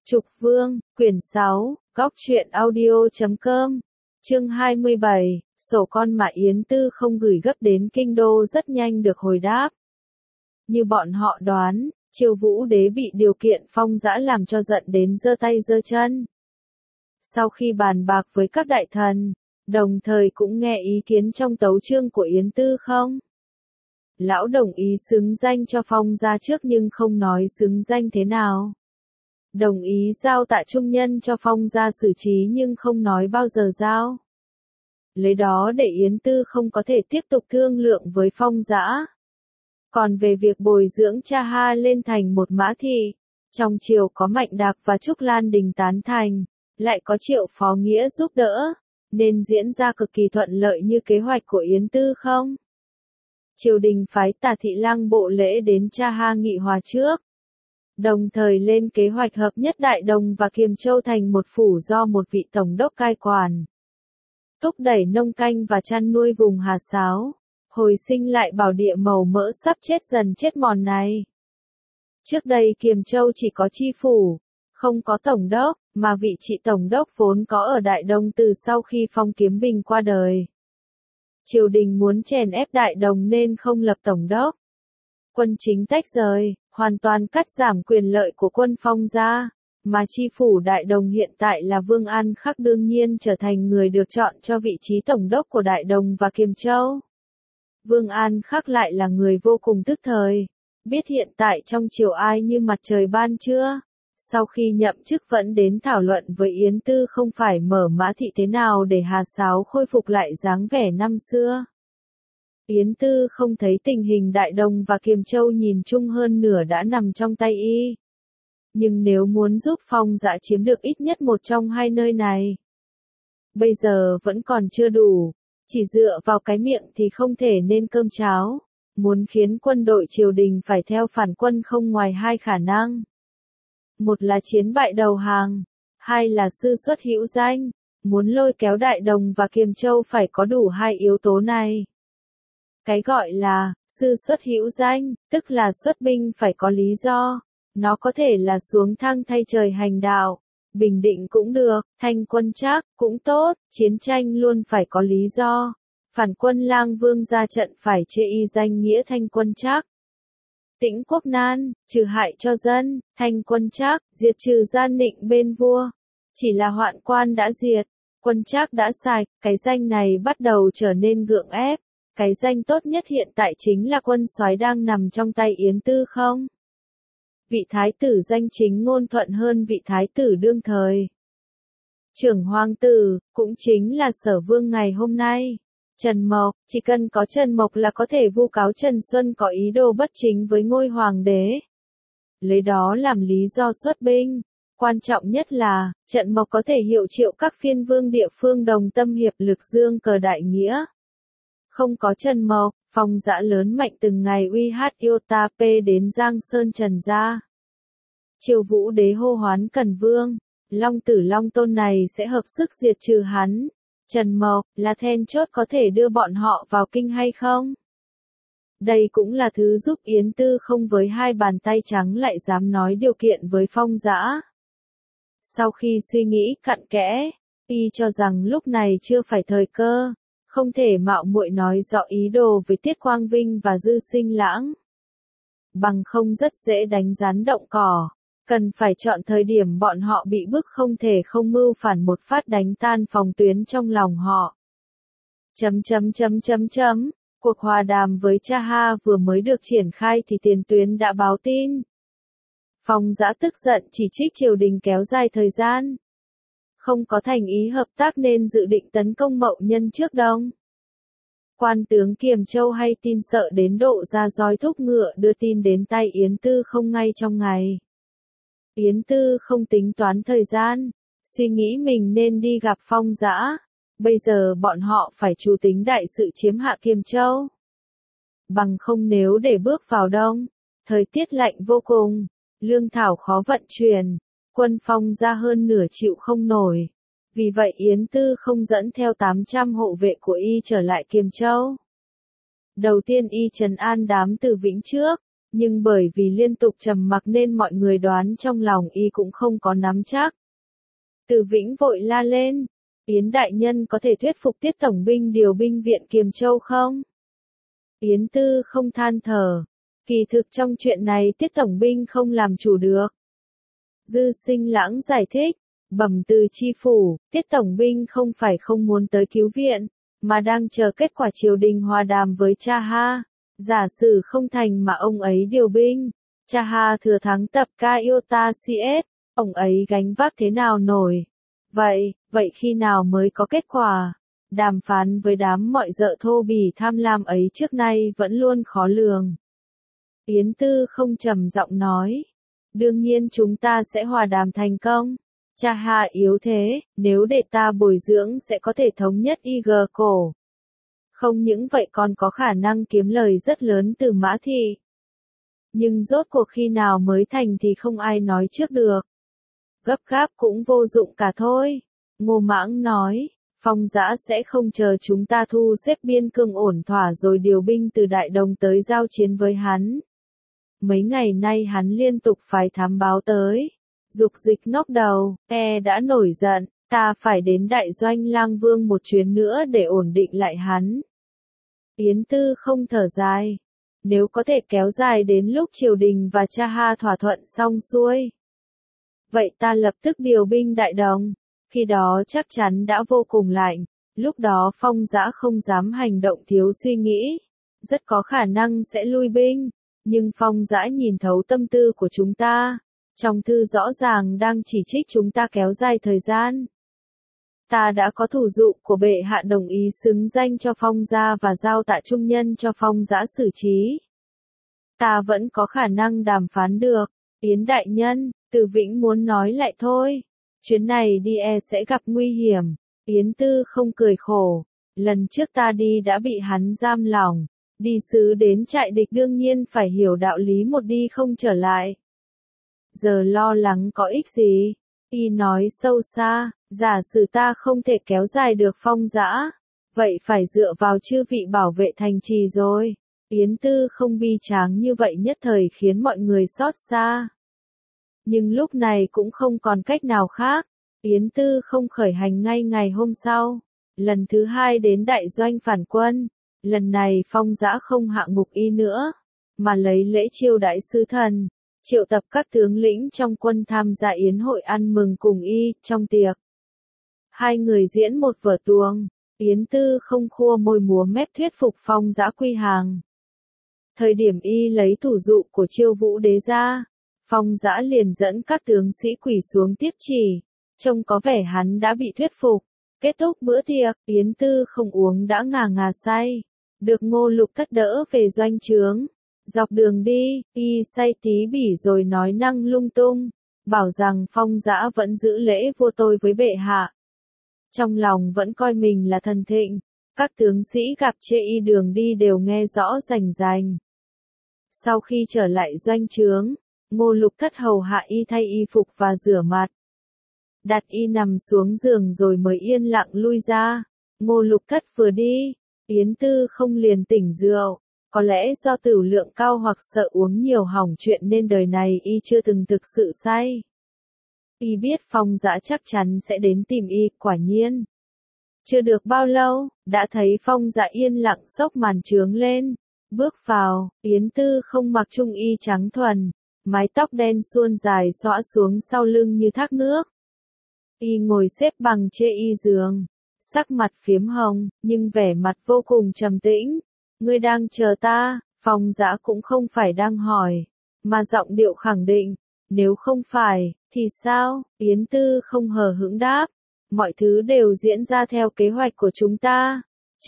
Trục Vương, quyển 6, góc truyện audio.com, chương 27, sổ con mà Yến Tư không gửi gấp đến kinh đô rất nhanh được hồi đáp. Như bọn họ đoán, Triều Vũ Đế bị điều kiện Phong Dã làm cho giận đến giơ tay giơ chân. Sau khi bàn bạc với các đại thần, đồng thời cũng nghe ý kiến trong tấu chương của Yến Tư không? Lão đồng ý xứng danh cho Phong Gia trước nhưng không nói xứng danh thế nào. Đồng ý giao Tạ Trung Nhân cho Phong Gia xử trí nhưng không nói bao giờ giao. Lấy đó để Yến Tư không có thể tiếp tục thương lượng với Phong Dã. Còn về việc bồi dưỡng Cha Ha lên thành một mã thị, trong triều có Mạnh Đạc và Trúc Lan Đình tán thành, lại có Triệu Phó Nghĩa giúp đỡ, nên diễn ra cực kỳ thuận lợi như kế hoạch của Yến Tư không? Triều đình phái Tả Thị Lang bộ lễ đến Cha Ha nghị hòa trước. Đồng thời lên kế hoạch hợp nhất Đại Đồng và Kiềm Châu thành một phủ do một vị tổng đốc cai quản. Thúc đẩy nông canh và chăn nuôi vùng Hà Sáo, hồi sinh lại bảo địa màu mỡ sắp chết dần chết mòn này. Trước đây Kiềm Châu chỉ có chi phủ, không có tổng đốc, mà vị trị tổng đốc vốn có ở Đại Đồng từ sau khi Phong Kiếm Bình qua đời. Triều đình muốn chèn ép Đại Đồng nên không lập tổng đốc. Quân chính tách rời, hoàn toàn cắt giảm quyền lợi của quân Phong gia, mà chi phủ Đại Đồng hiện tại là Vương An Khắc đương nhiên trở thành người được chọn cho vị trí tổng đốc của Đại Đồng và Kiềm Châu. Vương An Khắc lại là người vô cùng tức thời, biết hiện tại trong triều ai như mặt trời ban trưa. Sau khi nhậm chức vẫn đến thảo luận với Yến Tư không phải mở mã thị thế nào để Hà Sáo khôi phục lại dáng vẻ năm xưa. Yến Tư không thấy tình hình Đại Đồng và Kiềm Châu nhìn chung hơn nửa đã nằm trong tay y. Nhưng nếu muốn giúp Phong Dã chiếm được ít nhất một trong hai nơi này, bây giờ vẫn còn chưa đủ, chỉ dựa vào cái miệng thì không thể nên cơm cháo, muốn khiến quân đội triều đình phải theo phản quân không ngoài hai khả năng. Một là chiến bại đầu hàng, hai là sư xuất hữu danh, muốn lôi kéo Đại Đồng và Kiềm Châu phải có đủ hai yếu tố này. Cái gọi là sư xuất hữu danh, tức là xuất binh phải có lý do, nó có thể là xuống thang thay trời hành đạo, bình định cũng được, thanh quân trác cũng tốt, chiến tranh luôn phải có lý do. Phản quân Lang Vương ra trận phải chê y danh nghĩa thanh quân trác. Tĩnh quốc nan, trừ hại cho dân, thanh quân trác, diệt trừ gian nịnh bên vua. Chỉ là hoạn quan đã diệt, quân trác đã sạch, cái danh này bắt đầu trở nên gượng ép. Cái danh tốt nhất hiện tại chính là quân soái đang nằm trong tay Yến Tư không? Vị thái tử danh chính ngôn thuận hơn vị thái tử đương thời. Trưởng hoàng tử, cũng chính là Sở Vương ngày hôm nay. Trần Mộc, chỉ cần có Trần Mộc là có thể vu cáo Trần Xuân có ý đồ bất chính với ngôi hoàng đế. Lấy đó làm lý do xuất binh. Quan trọng nhất là, Trần Mộc có thể hiệu triệu các phiên vương địa phương đồng tâm hiệp lực dương cờ đại nghĩa. Không có Trần Mộc, Phong Dã lớn mạnh từng ngày uy hát Iota P đến Giang Sơn Trần gia. Triều Vũ Đế hô hoán Cần Vương, Long Tử Long Tôn này sẽ hợp sức diệt trừ hắn. Trần Mộc là then chốt có thể đưa bọn họ vào kinh hay không? Đây cũng là thứ giúp Yến Tư không với hai bàn tay trắng lại dám nói điều kiện với Phong Dã. Sau khi suy nghĩ cặn kẽ, y cho rằng lúc này chưa phải thời cơ, không thể mạo muội nói rõ ý đồ với Tiết Quang Vinh và Dư Sinh Lãng. Bằng không rất dễ đánh rắn động cỏ, cần phải chọn thời điểm bọn họ bị bức không thể không mưu phản một phát đánh tan phòng tuyến trong lòng họ. Cuộc hòa đàm với Cha Ha vừa mới được triển khai thì tiền tuyến đã báo tin. Phong Dã tức giận chỉ trích triều đình kéo dài thời gian. Không có thành ý hợp tác nên dự định tấn công Mậu Nhân trước Đông. Quan tướng Kiềm Châu hay tin sợ đến độ ra roi thúc ngựa đưa tin đến tay Yến Tư không ngay trong ngày. Yến Tư không tính toán thời gian, suy nghĩ mình nên đi gặp Phong Dã. Bây giờ bọn họ phải chủ tính đại sự chiếm hạ Kiềm Châu. Bằng không nếu để bước vào đông, thời tiết lạnh vô cùng, lương thảo khó vận chuyển, quân Phong gia hơn nửa chịu không nổi. Vì vậy Yến Tư không dẫn theo 800 hộ vệ của y trở lại Kiềm Châu. Đầu tiên y trấn an đám từ Vĩnh trước, Nhưng bởi vì liên tục trầm mặc nên mọi người đoán trong lòng y cũng không có nắm chắc. Từ Vĩnh vội la lên, Yến đại nhân có thể thuyết phục Tiết tổng binh điều binh viện Kiềm Châu không? Yến Tư không than thở, kỳ thực trong chuyện này Tiết tổng binh không làm chủ được. Dư Sinh Lãng giải thích, bẩm từ chi phủ, Tiết tổng binh không phải không muốn tới cứu viện, mà đang chờ kết quả triều đình hòa đàm với Cha Ha. Giả sử không thành mà ông ấy điều binh, Cha Ha thừa thắng tập Kaiota CS, ông ấy gánh vác thế nào nổi? Vậy khi nào mới có kết quả? Đàm phán với đám mọi dợ thô bỉ tham lam ấy trước nay vẫn luôn khó lường. Yến Tư không trầm giọng nói, đương nhiên chúng ta sẽ hòa đàm thành công. Cha Ha yếu thế, nếu để ta bồi dưỡng sẽ có thể thống nhất IG cổ. Không những vậy còn có khả năng kiếm lời rất lớn từ Mã Thị. Nhưng rốt cuộc khi nào mới thành thì không ai nói trước được. Gấp gáp cũng vô dụng cả thôi. Ngô Mãng nói, Phong Dã sẽ không chờ chúng ta thu xếp biên cương ổn thỏa rồi điều binh từ Đại Đồng tới giao chiến với hắn. Mấy ngày nay hắn liên tục phái thám báo tới. Dục Dịch ngóc đầu, đã nổi giận, ta phải đến đại doanh Lang Vương một chuyến nữa để ổn định lại hắn. Yến Tư không thở dài. Nếu có thể kéo dài đến lúc triều đình và Cha Ha thỏa thuận xong xuôi. Vậy ta lập tức điều binh Đại Đồng. Khi đó chắc chắn đã vô cùng lạnh. Lúc đó Phong Dã không dám hành động thiếu suy nghĩ. Rất có khả năng sẽ lui binh. Nhưng Phong Dã nhìn thấu tâm tư của chúng ta. Trong thư rõ ràng đang chỉ trích chúng ta kéo dài thời gian. Ta đã có thủ dụ của bệ hạ đồng ý xứng danh cho Phong gia và giao Tạ Trung Nhân cho Phong Dã xử trí. Ta vẫn có khả năng đàm phán được. Yến đại nhân, Từ Vĩnh muốn nói lại thôi. Chuyến này đi sẽ gặp nguy hiểm. Yến Tư không cười khổ. Lần trước ta đi đã bị hắn giam lỏng. Đi sứ đến trại địch đương nhiên phải hiểu đạo lý một đi không trở lại. Giờ lo lắng có ích gì? Y nói sâu xa, giả sử ta không thể kéo dài được Phong Dã. Vậy phải dựa vào chư vị bảo vệ thành trì rồi. Yến Tư không bi tráng như vậy nhất thời khiến mọi người xót xa. Nhưng lúc này cũng không còn cách nào khác. Yến Tư không khởi hành ngay ngày hôm sau. Lần thứ hai đến đại doanh phản quân. Lần này Phong Dã không hạ ngục y nữa, mà lấy lễ chiêu đãi sứ thần, triệu tập các tướng lĩnh trong quân tham gia yến hội ăn mừng cùng y, trong tiệc. Hai người diễn một vở tuồng, Yến Tư không khua môi múa mép thuyết phục Phong Dã quy hàng. Thời điểm y lấy thủ dụ của Chiêu Vũ Đế ra, Phong Dã liền dẫn các tướng sĩ quỳ xuống tiếp chỉ, trông có vẻ hắn đã bị thuyết phục. Kết thúc bữa tiệc, Yến Tư không uống đã ngà ngà say, được Ngô Lục Thất đỡ về doanh trướng. Dọc đường đi, y say tí bỉ rồi nói năng lung tung, bảo rằng Phong Dã vẫn giữ lễ vua tôi với bệ hạ. Trong lòng vẫn coi mình là thần thịnh, các tướng sĩ gặp chê y đường đi đều nghe rõ rành rành. Sau khi trở lại doanh trướng, Ngô Lục Thất hầu hạ y thay y phục và rửa mặt. Đặt y nằm xuống giường rồi mới yên lặng lui ra. Ngô Lục Thất vừa đi, Yến Tư không liền tỉnh rượu. Có lẽ do tửu lượng cao hoặc sợ uống nhiều hỏng chuyện nên đời này y chưa từng thực sự say. Y biết Phong Dã chắc chắn sẽ đến tìm y, quả nhiên. Chưa được bao lâu, đã thấy Phong Dã yên lặng xốc màn trướng lên. Bước vào, Yến Tư không mặc trung y trắng thuần, mái tóc đen suôn dài xõa xuống sau lưng như thác nước. Y ngồi xếp bằng trên y giường, sắc mặt phiếm hồng, nhưng vẻ mặt vô cùng trầm tĩnh. Ngươi đang chờ ta? Phong Dã cũng không phải đang hỏi, mà giọng điệu khẳng định. Nếu không phải, thì sao? Yến Tư không hờ hững đáp. Mọi thứ đều diễn ra theo kế hoạch của chúng ta.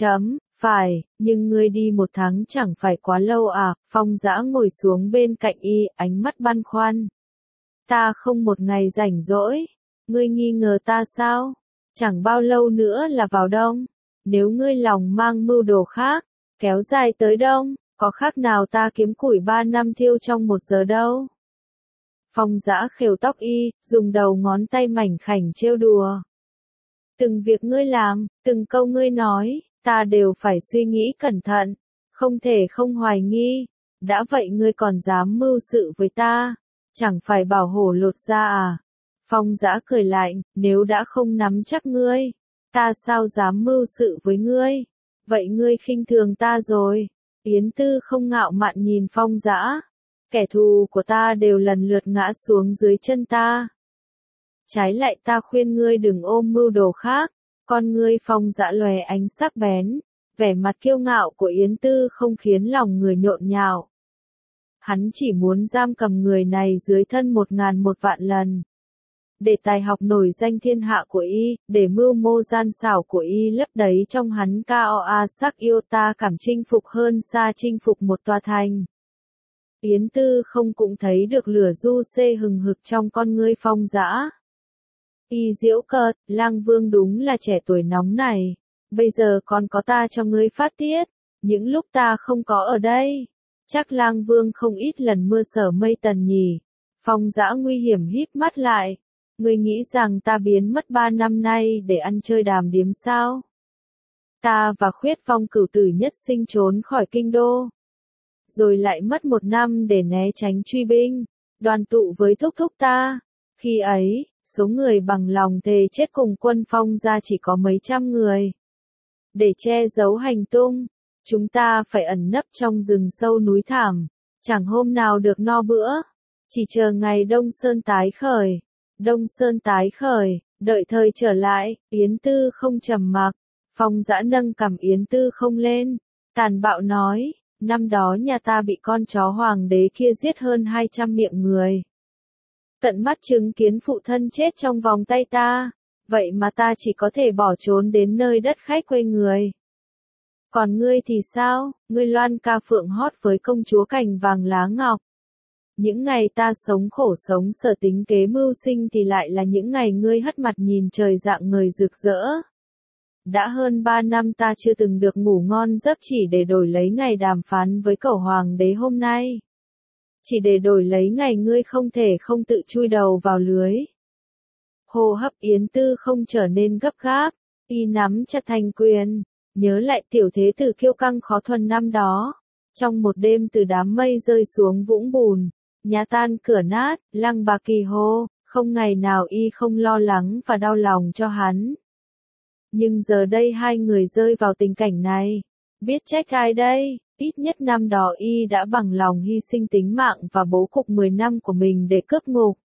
Phải, nhưng ngươi đi 1 tháng chẳng phải quá lâu à? Phong Dã ngồi xuống bên cạnh y, ánh mắt băn khoăn. Ta không một ngày rảnh rỗi. Ngươi nghi ngờ ta sao? Chẳng bao lâu nữa là vào đông. Nếu ngươi lòng mang mưu đồ khác, kéo dài tới đông, có khác nào ta kiếm củi 3 năm thiêu trong 1 giờ đâu. Phong Dã khều tóc y, dùng đầu ngón tay mảnh khảnh trêu đùa. Từng việc ngươi làm, từng câu ngươi nói, ta đều phải suy nghĩ cẩn thận, không thể không hoài nghi. Đã vậy ngươi còn dám mưu sự với ta, chẳng phải bảo hổ lột da à? Phong Dã cười lạnh, nếu đã không nắm chắc ngươi, ta sao dám mưu sự với ngươi? Vậy ngươi khinh thường ta rồi. Yến Tư không ngạo mạn nhìn Phong Dã, kẻ thù của ta đều lần lượt ngã xuống dưới chân ta. Trái lại ta khuyên ngươi đừng ôm mưu đồ khác. Con ngươi Phong Dã lóe ánh sắc bén, vẻ mặt kiêu ngạo của Yến Tư không khiến lòng người nhộn nhạo. Hắn chỉ muốn giam cầm người này dưới thân 1000 lần. Để tài học nổi danh thiên hạ của y, để mưu mô gian xảo của y lấp đầy trong hắn KOA sắc yêu ta cảm chinh phục hơn xa chinh phục một tòa thành. Yến Tư không cũng thấy được lửa du xê hừng hực trong con ngươi Phong Dã. Y giễu cợt, Lang Vương đúng là trẻ tuổi nóng này. Bây giờ còn có ta cho ngươi phát tiết, những lúc ta không có ở đây. Chắc Lang Vương không ít lần mưa sở mây tần nhỉ. Phong Dã nguy hiểm híp mắt lại. Ngươi nghĩ rằng ta biến mất 3 năm nay để ăn chơi đàm điếm sao? Ta và Khuyết Phong cửu tử nhất sinh trốn khỏi kinh đô. Rồi lại mất 1 năm để né tránh truy binh, đoàn tụ với thúc thúc ta. Khi ấy, số người bằng lòng thề chết cùng quân Phong gia chỉ có mấy trăm người. Để che giấu hành tung, chúng ta phải ẩn nấp trong rừng sâu núi thẳm, chẳng hôm nào được no bữa, chỉ chờ ngày Đông Sơn tái khởi. Đông Sơn tái khởi, đợi thời trở lại. Yến Tư không trầm mặc. Phong Dã nâng cằm Yến Tư không lên, tàn bạo nói, năm đó nhà ta bị con chó hoàng đế kia giết hơn 200 miệng người. Tận mắt chứng kiến phụ thân chết trong vòng tay ta, vậy mà ta chỉ có thể bỏ trốn đến nơi đất khách quê người. Còn ngươi thì sao, ngươi loan ca phượng hót với công chúa cành vàng lá ngọc. Những ngày ta sống khổ sống sở tính kế mưu sinh thì lại là những ngày ngươi hất mặt nhìn trời rạng ngời rực rỡ. Đã hơn 3 năm ta chưa từng được ngủ ngon giấc chỉ để đổi lấy ngày đàm phán với cẩu hoàng đế hôm nay. Chỉ để đổi lấy ngày ngươi không thể không tự chui đầu vào lưới. Hô hấp Yến Tư không trở nên gấp gáp, y nắm chặt thành quyền, nhớ lại tiểu thế tử kiêu căng khó thuần năm đó. Trong một đêm từ đám mây rơi xuống vũng bùn, nhà tan cửa nát, Lăng Bà Kỳ hô, không ngày nào y không lo lắng và đau lòng cho hắn. Nhưng giờ đây hai người rơi vào tình cảnh này, biết trách ai đây? Ít nhất năm đó y đã bằng lòng hy sinh tính mạng và bố cục 10 năm của mình để cướp ngục.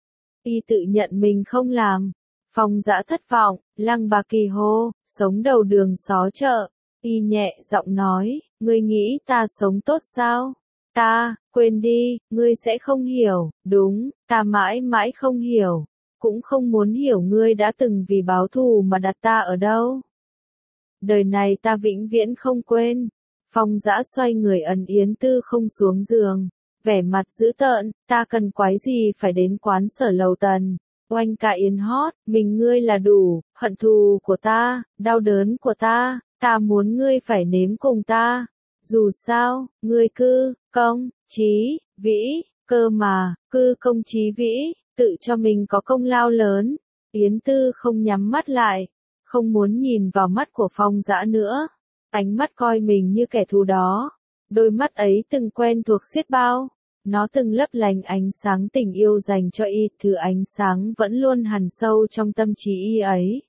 Y tự nhận mình không làm. Phong Dã thất vọng, Lăng Bà Kỳ hô, sống đầu đường xó chợ. Y nhẹ giọng nói, ngươi nghĩ ta sống tốt sao? Ta, quên đi, ngươi sẽ không hiểu, đúng, ta mãi mãi không hiểu. Cũng không muốn hiểu ngươi đã từng vì báo thù mà đặt ta ở đâu. Đời này ta vĩnh viễn không quên. Phong Dã xoay người ấn Yến Tư không xuống giường, vẻ mặt dữ tợn, ta cần quái gì phải đến quán Sở Lầu Tần, oanh ca yến hót, mình ngươi là đủ, hận thù của ta, đau đớn của ta muốn ngươi phải nếm cùng ta. Dù sao, ngươi cư, công, trí, vĩ, cơ mà, cư công trí vĩ, tự cho mình có công lao lớn. Yến Tư không nhắm mắt lại, không muốn nhìn vào mắt của Phong Dã nữa. Ánh mắt coi mình như kẻ thù đó. Đôi mắt ấy từng quen thuộc xiết bao. Nó từng lấp lánh ánh sáng tình yêu dành cho y, thứ ánh sáng vẫn luôn hằn sâu trong tâm trí y ấy.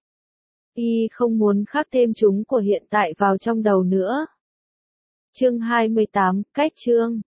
Y không muốn khắc thêm chúng của hiện tại vào trong đầu nữa. Chương 28, cách chương.